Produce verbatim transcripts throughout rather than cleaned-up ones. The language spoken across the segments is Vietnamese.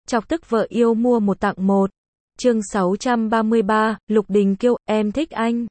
Chọc tức vợ yêu mua một tặng một. Chương sáu trăm ba mươi ba, Lục Đình Kiêu, em thích anh.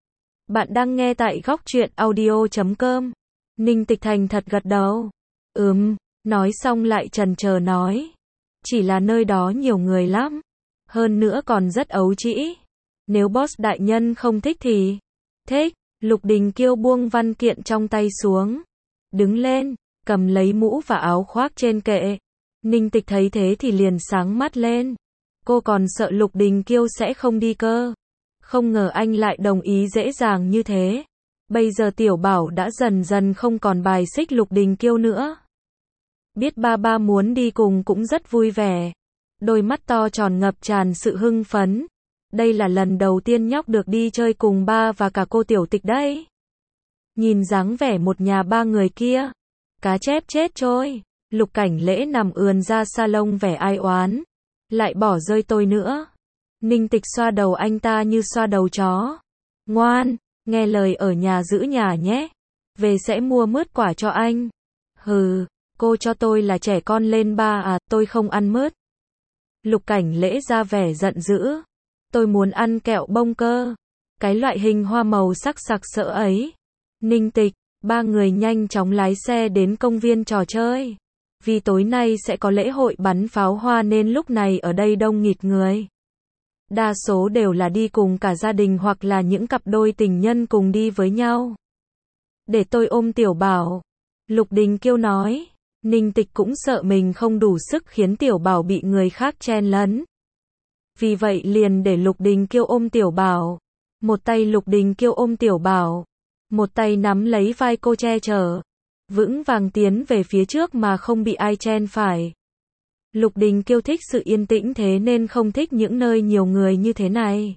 Bạn đang nghe tại góc truyện audio chấm com. Ninh Tịch thành thật gật đầu. Ừm, nói xong lại chần chờ nói. Chỉ là nơi đó nhiều người lắm. Hơn nữa còn rất ấu trĩ. Nếu boss đại nhân không thích thì... Thích. Lục Đình Kiêu buông văn kiện trong tay xuống. Đứng lên, cầm lấy mũ và áo khoác trên kệ. Ninh Tịch thấy thế thì liền sáng mắt lên. Cô còn sợ Lục Đình Kiêu sẽ không đi cơ. Không ngờ anh lại đồng ý dễ dàng như thế. Bây giờ Tiểu Bảo đã dần dần không còn bài xích Lục Đình Kiêu nữa. Biết ba ba muốn đi cùng cũng rất vui vẻ. Đôi mắt to tròn ngập tràn sự hưng phấn. Đây là lần đầu tiên nhóc được đi chơi cùng ba và cả cô Tiểu Tịch đấy. Nhìn dáng vẻ một nhà ba người kia. Cá chép chết trôi. Lục Cảnh Lễ nằm ườn ra salon vẻ ai oán. Lại bỏ rơi tôi nữa. Ninh Tịch xoa đầu anh ta như xoa đầu chó. Ngoan, nghe lời ở nhà giữ nhà nhé. Về sẽ mua mứt quả cho anh. Hừ, cô cho tôi là trẻ con lên ba à, tôi không ăn mứt. Lục Cảnh Lễ ra vẻ giận dữ. Tôi muốn ăn kẹo bông cơ. Cái loại hình hoa màu sắc sặc sỡ ấy. Ninh Tịch, ba người nhanh chóng lái xe đến công viên trò chơi. Vì tối nay sẽ có lễ hội bắn pháo hoa nên lúc này ở đây đông nghịt người. Đa số đều là đi cùng cả gia đình hoặc là những cặp đôi tình nhân cùng đi với nhau. Để tôi ôm Tiểu Bảo. Lục Đình Kiêu nói. Ninh Tịch cũng sợ mình không đủ sức khiến Tiểu Bảo bị người khác chen lấn. Vì vậy liền để Lục Đình Kiêu ôm Tiểu Bảo. Một tay Lục Đình Kiêu ôm Tiểu Bảo. Một tay nắm lấy vai cô che chở. Vững vàng tiến về phía trước mà không bị ai chen phải. Lục Đình Kiêu thích sự yên tĩnh thế nên không thích những nơi nhiều người như thế này.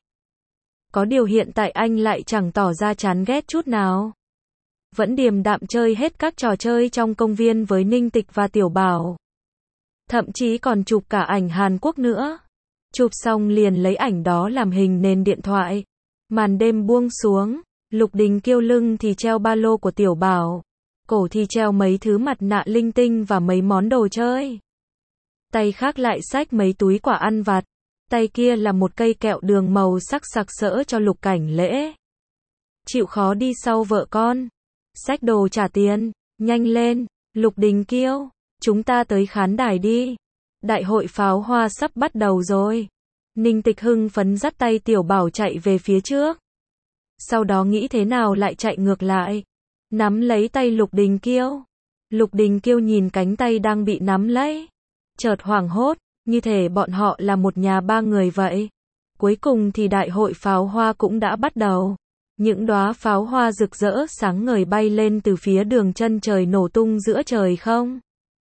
Có điều hiện tại anh lại chẳng tỏ ra chán ghét chút nào. Vẫn điềm đạm chơi hết các trò chơi trong công viên với Ninh Tịch và Tiểu Bảo. Thậm chí còn chụp cả ảnh Hàn Quốc nữa. Chụp xong liền lấy ảnh đó làm hình nền điện thoại. Màn đêm buông xuống, Lục Đình Kiêu lưng thì treo ba lô của Tiểu Bảo. Cổ thì treo mấy thứ mặt nạ linh tinh và mấy món đồ chơi. Tay khác lại xách mấy túi quả ăn vặt. Tay kia là một cây kẹo đường màu sắc sặc sỡ cho Lục Cảnh Lễ. Chịu khó đi sau vợ con. Xách đồ trả tiền. Nhanh lên, Lục Đình Kiêu. Chúng ta tới khán đài đi. Đại hội pháo hoa sắp bắt đầu rồi. Ninh Tịch hưng phấn dắt tay Tiểu Bảo chạy về phía trước. Sau đó nghĩ thế nào lại chạy ngược lại. Nắm lấy tay Lục Đình Kiêu. Lục Đình Kiêu nhìn cánh tay đang bị nắm lấy. Chợt hoảng hốt, như thể bọn họ là một nhà ba người vậy. Cuối cùng thì đại hội pháo hoa cũng đã bắt đầu. Những đóa pháo hoa rực rỡ sáng ngời bay lên từ phía đường chân trời nổ tung giữa trời không.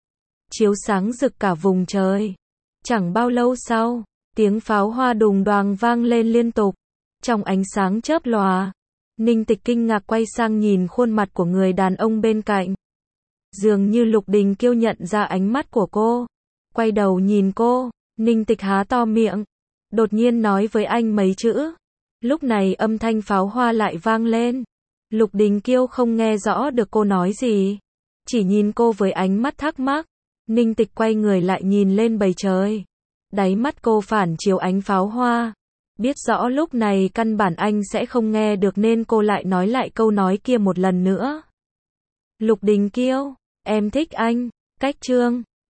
Chiếu sáng rực cả vùng trời. Chẳng bao lâu sau, tiếng pháo hoa đùng đoàng vang lên liên tục. Trong ánh sáng chớp lòa. Ninh Tịch kinh ngạc quay sang nhìn khuôn mặt của người đàn ông bên cạnh. Dường như Lục Đình Kiêu nhận ra ánh mắt của cô. Quay đầu nhìn cô, Ninh Tịch há to miệng. Đột nhiên nói với anh mấy chữ. Lúc này âm thanh pháo hoa lại vang lên. Lục Đình Kiêu không nghe rõ được cô nói gì. Chỉ nhìn cô với ánh mắt thắc mắc. Ninh Tịch quay người lại nhìn lên bầu trời. Đáy mắt cô phản chiếu ánh pháo hoa. Biết rõ lúc này căn bản anh sẽ không nghe được nên cô lại nói lại câu nói kia một lần nữa. Lục Đình Kiêu, em thích anh. Cách chương